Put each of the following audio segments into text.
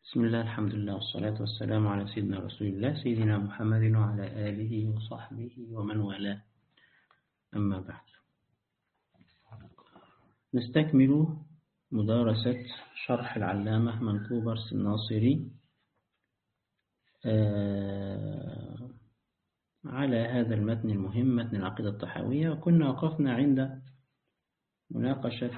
بسم الله، الحمد لله، والصلاة والسلام على سيدنا رسول الله سيدنا محمد وعلى آله وصحبه ومن والاه، أما بعد. نستكمل مدارسة شرح العلامة منكوبرس الناصري على هذا المتن المهم، متن العقيدة الطحاوية. وكنا وقفنا عند مناقشة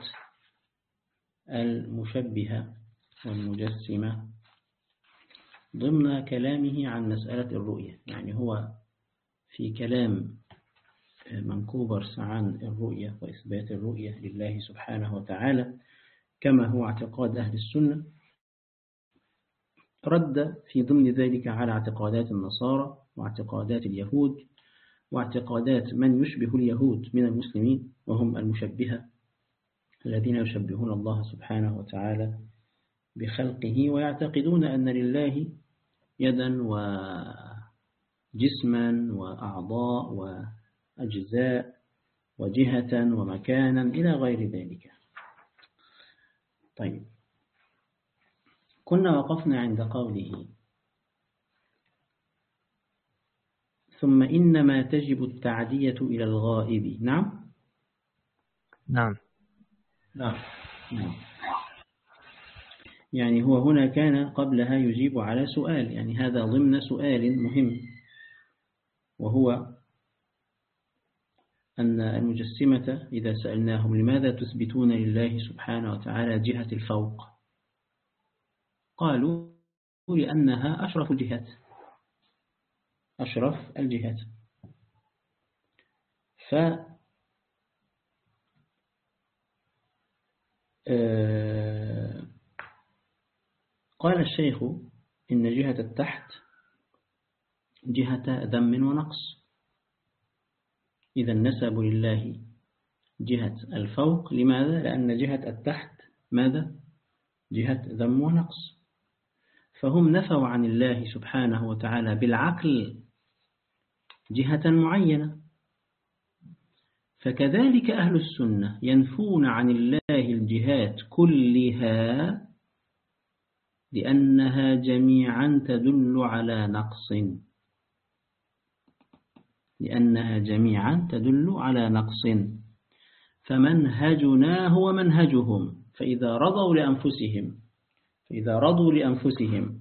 المشبهة والمجسمة ضمن كلامه عن مسألة الرؤية. يعني هو في كلام منكوبرس عن الرؤية وإثبات الرؤية لله سبحانه وتعالى كما هو اعتقاد أهل السنة، رد في ضمن ذلك على اعتقادات النصارى واعتقادات اليهود واعتقادات من يشبه اليهود من المسلمين، وهم المشبهة الذين يشبهون الله سبحانه وتعالى بخلقه، ويعتقدون أن لله يدا وجسما وأعضاء وأجزاء وجهة ومكانا إلى غير ذلك. طيب، كنا وقفنا عند قوله: ثم إنما تجب التعدية إلى الغائب. نعم. يعني هو هنا كان قبلها يجيب على سؤال، يعني هذا ضمن سؤال مهم، وهو أن المجسمة إذا سألناهم لماذا تثبتون لله سبحانه وتعالى جهة الفوق، قالوا لأنها أشرف الجهات، أشرف الجهات. قال الشيخ إن جهة التحت جهة ذم ونقص، إذا نسب لله جهة الفوق. لماذا؟ لأن جهة التحت ماذا؟ جهة ذم ونقص. فهم نفوا عن الله سبحانه وتعالى بالعقل جهة معينة، فكذلك أهل السنة ينفون عن الله الجهات كلها لأنها جميعا تدل على نقص، لأنها جميعا تدل على نقص. فمنهجنا هو منهجهم، فإذا رضوا لأنفسهم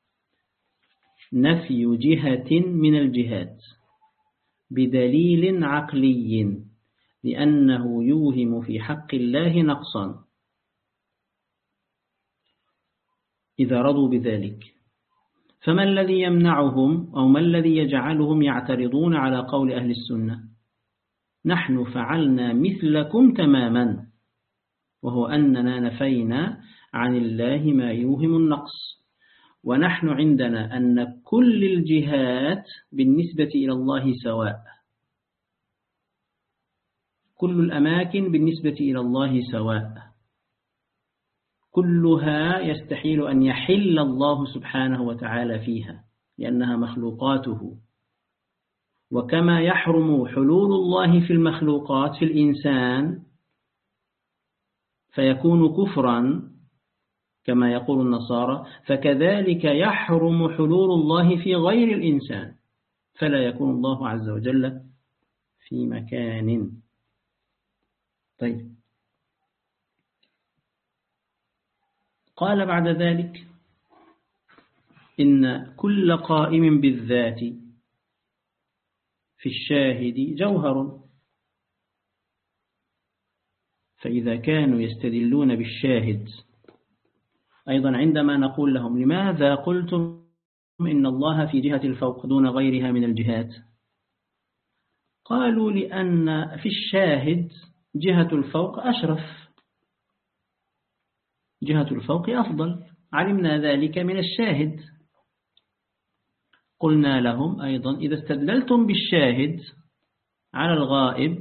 نفي جهة من الجهات بدليل عقلي لأنه يوهم في حق الله نقصا، إذا رضوا بذلك، فما الذي يمنعهم أو ما الذي يجعلهم يعترضون على قول أهل السنة؟ نحن فعلنا مثلكم تماما، وهو أننا نفينا عن الله ما يوهم النقص، ونحن عندنا أن كل الجهات بالنسبة إلى الله سواء، كل الأماكن بالنسبة إلى الله سواء، كلها يستحيل أن يحل الله سبحانه وتعالى فيها لأنها مخلوقاته. وكما يحرم حلول الله في المخلوقات في الإنسان فيكون كفرا كما يقول النصارى، فكذلك يحرم حلول الله في غير الإنسان، فلا يكون الله عز وجل في مكان. طيب، قال بعد ذلك: إن كل قائم بالذات في الشاهد جوهر، فإذا كانوا يستدلون بالشاهد أيضا عندما نقول لهم لماذا قلتم إن الله في جهة الفوق دون غيرها من الجهات، قالوا لأن في الشاهد جهة الفوق أشرف، جهة الفوق أفضل، علمنا ذلك من الشاهد. قلنا لهم أيضا إذا استدللتم بالشاهد على الغائب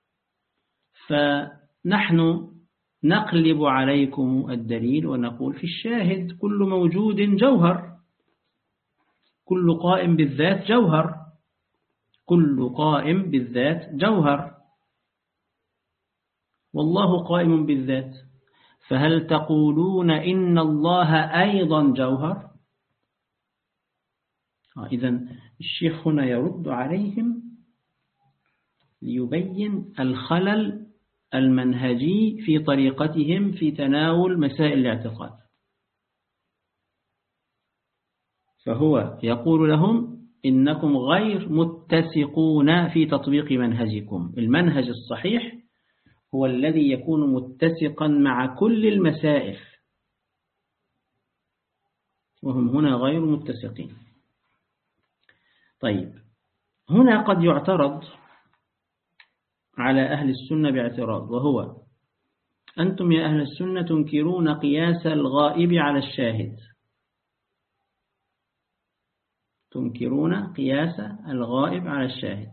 فنحن نقلب عليكم الدليل ونقول في الشاهد كل موجود جوهر، كل قائم بالذات جوهر، كل قائم بالذات جوهر، والله قائم بالذات. فهل تقولون إن الله أيضا جوهر؟ إذن الشيخ هنا يرد عليهم ليبين الخلل المنهجي في طريقتهم في تناول مسائل الاعتقاد. فهو يقول لهم إنكم غير متسقون في تطبيق منهجكم. المنهج الصحيح هو الذي يكون متسقا مع كل المسائل، وهم هنا غير متسقين. طيب، هنا قد يعترض على أهل السنة باعتراض، وهو: أنتم يا أهل السنة تنكرون قياس الغائب على الشاهد، تنكرون قياس الغائب على الشاهد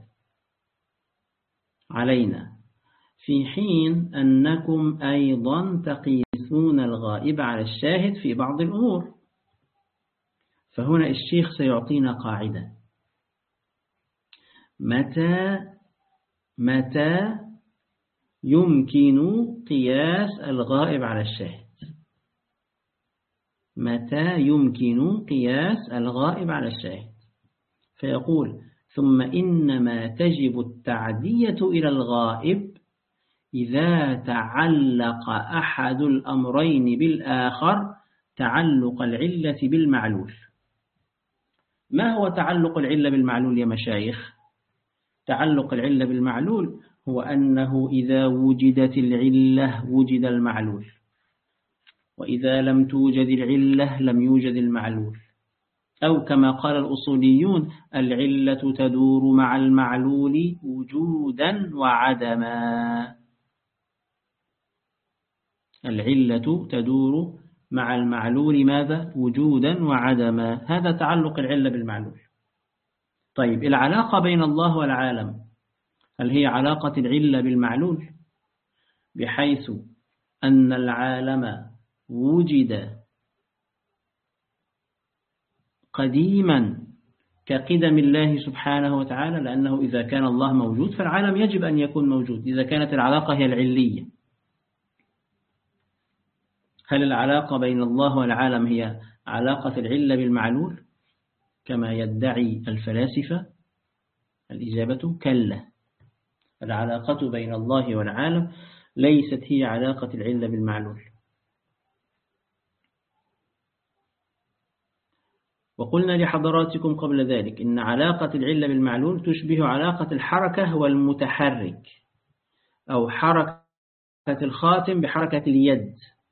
علينا، في حين أنكم أيضا تقيسون الغائب على الشاهد في بعض الأمور. فهنا الشيخ سيعطينا قاعدة: متى يمكن قياس الغائب على الشاهد؟ متى يمكن قياس الغائب على الشاهد؟ فيقول: ثم إنما تجب التعدية إلى الغائب إذا تعلق أحد الأمرين بالآخر تعلق العلة بالمعلول. ما هو تعلق العلة بالمعلول يا مشايخ؟ تعلق العلة بالمعلول هو أنه إذا وجدت العلة وجد المعلول، وإذا لم توجد العلة لم يوجد المعلول، أو كما قال الأصوليون: العلة تدور مع المعلول وجودا وعدما. العلة تدور مع المعلول ماذا؟ وجودا وعدما. هذا تعلق العلة بالمعلول. طيب، العلاقة بين الله والعالم هل هي علاقة العلة بالمعلول، بحيث أن العالم وجد قديما كقدم الله سبحانه وتعالى، لأنه إذا كان الله موجود فالعالم يجب أن يكون موجود، إذا كانت العلاقة هي العلية. هل العلاقة بين الله والعالم هي علاقة العلة بالمعلول كما يدعي الفلاسفة؟ الإجابة: كلا. العلاقة بين الله والعالم ليست هي علاقة العلة بالمعلول. وقلنا لحضراتكم قبل ذلك إن علاقة العلة بالمعلول تشبه علاقة الحركة والمتحرك، أو حركة الخاتم بحركة اليد،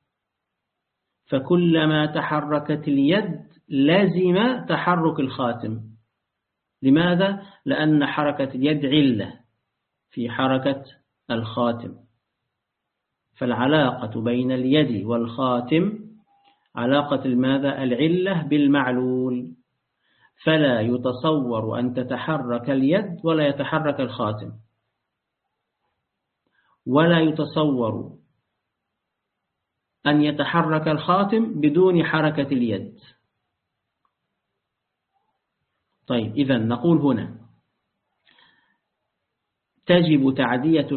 فكلما تحركت اليد لازم تحرك الخاتم. لماذا؟ لأن حركة اليد علة في حركة الخاتم. فالعلاقة بين اليد والخاتم علاقة الماذا؟ العلة بالمعلول. فلا يتصور أن تتحرك اليد ولا يتحرك الخاتم، ولا يتصور أن يتحرك الخاتم بدون حركة اليد. طيب، إذن نقول هنا تجب تعدية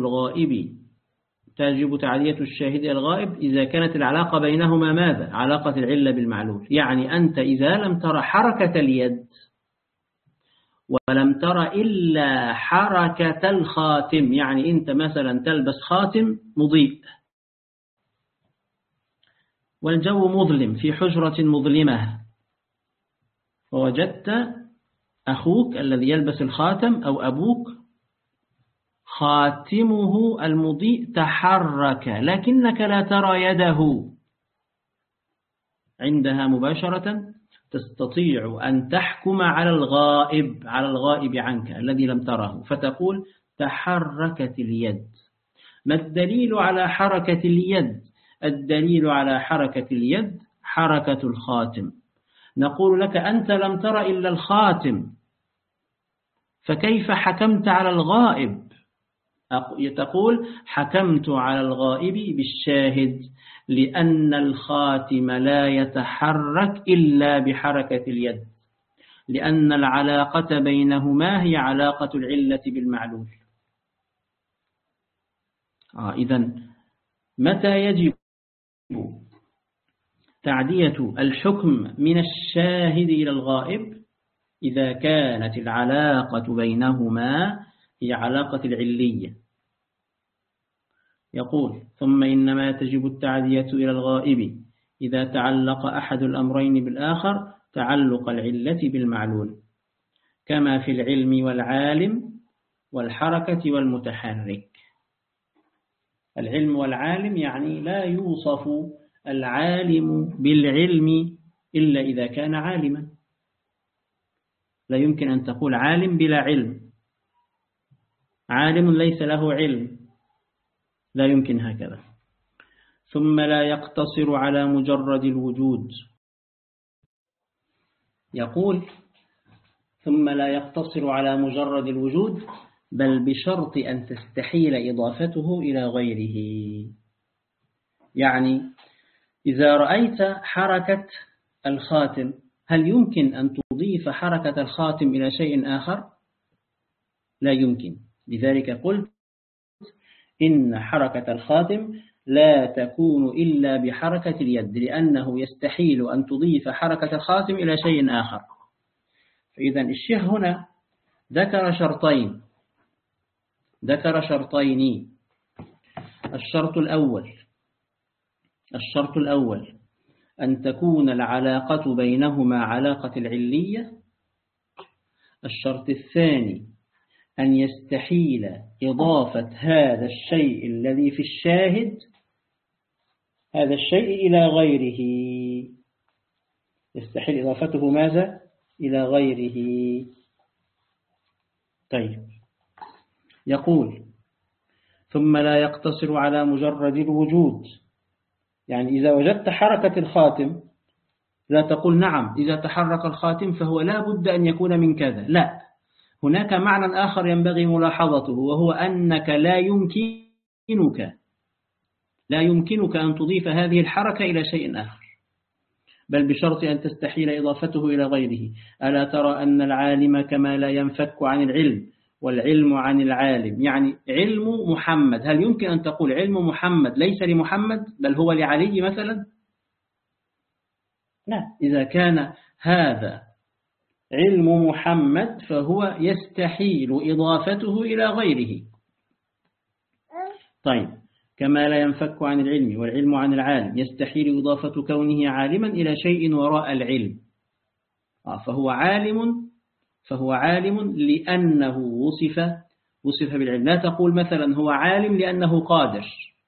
الشاهد الغائب إذا كانت العلاقة بينهما ماذا؟ علاقة العلة بالمعلول. يعني أنت إذا لم ترى حركة اليد ولم ترى إلا حركة الخاتم، يعني أنت مثلا تلبس خاتم مضيء والجو مظلم في حجرة مظلمة، ووجدت أخوك الذي يلبس الخاتم أو أبوك خاتمه المضيء تحرك، لكنك لا ترى يده. عندها مباشرة تستطيع أن تحكم على الغائب عنك الذي لم تره، فتقول تحركت اليد. ما الدليل على حركة اليد؟ الدليل على حركة اليد حركة الخاتم. نقول لك أنت لم تر إلا الخاتم، فكيف حكمت على الغائب؟ تقول حكمت على الغائب بالشاهد، لأن الخاتم لا يتحرك إلا بحركة اليد، لأن العلاقة بينهما هي علاقة العلة بالمعلول. إذن متى يجب تعدية الحكم من الشاهد إلى الغائب إذا كانت العلاقة بينهما هي علاقة العلية. يقول: ثم إنما تجب التعدية إلى الغائب إذا تعلق أحد الأمرين بالآخر تعلق العلة بالمعلول، كما في العلم والعالم والحركة والمتحرك. العلم والعالم يعني لا يوصف العالم بالعلم إلا إذا كان عالما. لا يمكن أن تقول عالم بلا علم، عالم ليس له علم، لا يمكن هكذا. ثم لا يقتصر على مجرد الوجود. يقول: ثم لا يقتصر على مجرد الوجود، بل بشرط أن تستحيل إضافته إلى غيره. يعني إذا رأيت حركة الخاتم، هل يمكن أن تضيف حركة الخاتم إلى شيء آخر؟ لا يمكن. لذلك قلت إن حركة الخاتم لا تكون إلا بحركة اليد، لأنه يستحيل أن تضيف حركة الخاتم إلى شيء آخر. فإذا الشيخ هنا ذكر شرطين. الشرط الأول أن تكون العلاقة بينهما علاقة العلية. الشرط الثاني أن يستحيل إضافة هذا الشيء الذي في الشاهد، هذا الشيء إلى غيره. يستحيل إضافته ماذا؟ إلى غيره. طيب، يقول: ثم لا يقتصر على مجرد الوجود. يعني إذا وجدت حركة الخاتم لا تقول نعم إذا تحرك الخاتم فهو لا بد أن يكون من كذا. لا، هناك معنى آخر ينبغي ملاحظته، وهو أنك لا يمكنك أن تضيف هذه الحركة إلى شيء آخر، بل بشرط أن تستحيل إضافته إلى غيره. ألا ترى أن العالم كما لا ينفك عن العلم والعلم عن العالم. يعني علم محمد، هل يمكن أن تقول علم محمد ليس لمحمد بل هو لعلي مثلا؟ لا، إذا كان هذا علم محمد فهو يستحيل إضافته إلى غيره. طيب، كما لا ينفك عن العلم والعلم عن العالم، يستحيل إضافة كونه عالما إلى شيء وراء العلم. فهو عالم لأنه وصف بالعلم. لا تقول مثلا هو عالم لأنه قادر،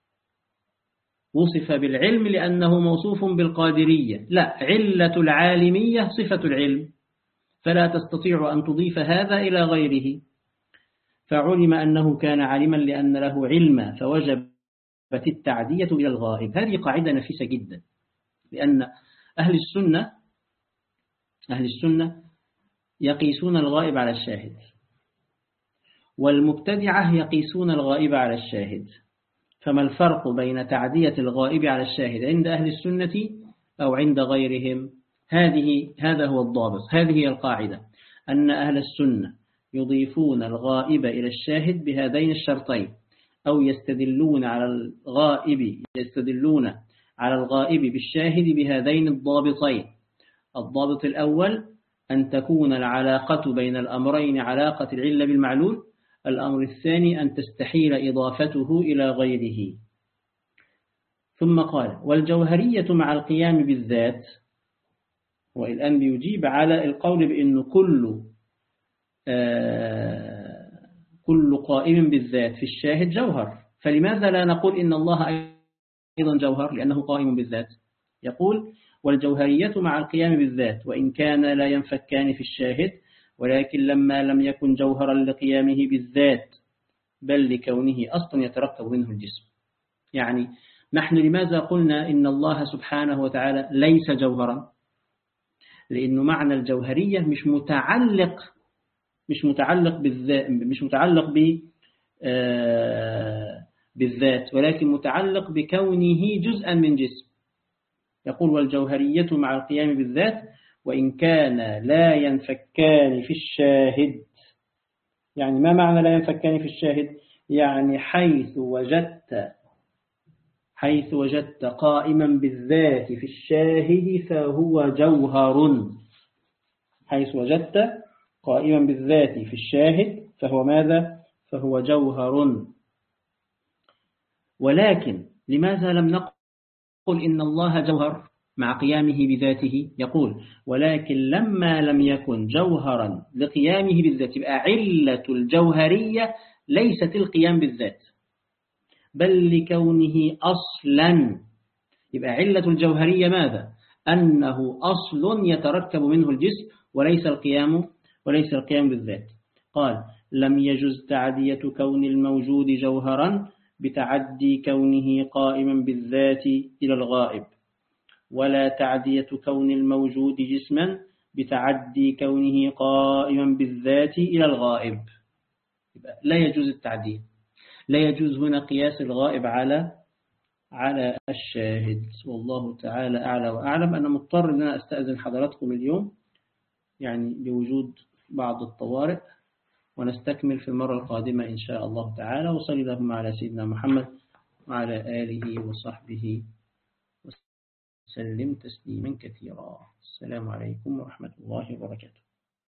وصف بالعلم لأنه موصوف بالقادرية. لا، علة العالمية صفة العلم، فلا تستطيع أن تضيف هذا إلى غيره. فعلم أنه كان عالما لأن له علما، فوجبت التعدية إلى الغائب. هذه قاعدة نفيسة جدا، لأن أهل السنة يقيسون الغائب على الشاهد، والمبتدعة يقيسون الغائب على الشاهد. فما الفرق بين تعدية الغائب على الشاهد عند أهل السنة أو عند غيرهم؟ هذا هو الضابط، هذه هي القاعدة، أن أهل السنة يضيفون الغائب إلى الشاهد بهذين الشرطين، أو يستدلون على الغائب بالشاهد بهذين الضابطين. الضابط الأول أن تكون العلاقة بين الأمرين علاقة العلة بالمعلول. الأمر الثاني أن تستحيل إضافته إلى غيره. ثم قال: والجوهرية مع القيام بالذات. والآن بيجيب على القول بأنه كل قائم بالذات في الشاهد جوهر، فلماذا لا نقول إن الله أيضا جوهر لأنه قائم بالذات؟ يقول: والجوهرية مع القيام بالذات وإن كان لا ينفكان في الشاهد، ولكن لما لم يكن جوهرا لقيامه بالذات بل لكونه أصلا يتركب منه الجسم. يعني نحن لماذا قلنا إن الله سبحانه وتعالى ليس جوهرا؟ لأنه معنى الجوهرية مش متعلق بالذات، ولكن متعلق بكونه جزءا من جسم. يقول: والجوهرية مع القيام بالذات وإن كان لا ينفكان في الشاهد. يعني ما معنى لا ينفكان في الشاهد؟ يعني حيث حيث وجدت قائما بالذات في الشاهد فهو جوهر. حيث وجدت قائما بالذات في الشاهد فهو ماذا؟ فهو جوهر. ولكن لماذا لم نقل إن الله جوهر مع قيامه بذاته؟ يقول ولكن لما لم يكن جوهرا لقيامه بالذات، يبقى علة الجوهرية ليست القيام بالذات بل لكونه أصلا. يبقى علة الجوهرية ماذا؟ أنه أصل يتركب منه الجسم وليس القيام بالذات. قال لم يجز تعدية كون الموجود جوهرا بتعدي كونه قائما بالذات إلى الغائب، ولا تعدية كون الموجود جسما بتعدي كونه قائما بالذات إلى الغائب. لا يجوز التعدية، لا يجوز هنا قياس الغائب على الشاهد. والله تعالى أعلى وأعلم. أنا مضطر أن أنا أستأذن حضراتكم اليوم يعني بوجود بعض الطوارئ، ونستكمل في المرة القادمة إن شاء الله تعالى. وصلي اللهم على سيدنا محمد وعلى آله وصحبه وسلم تسليما كثيرا. السلام عليكم ورحمة الله وبركاته.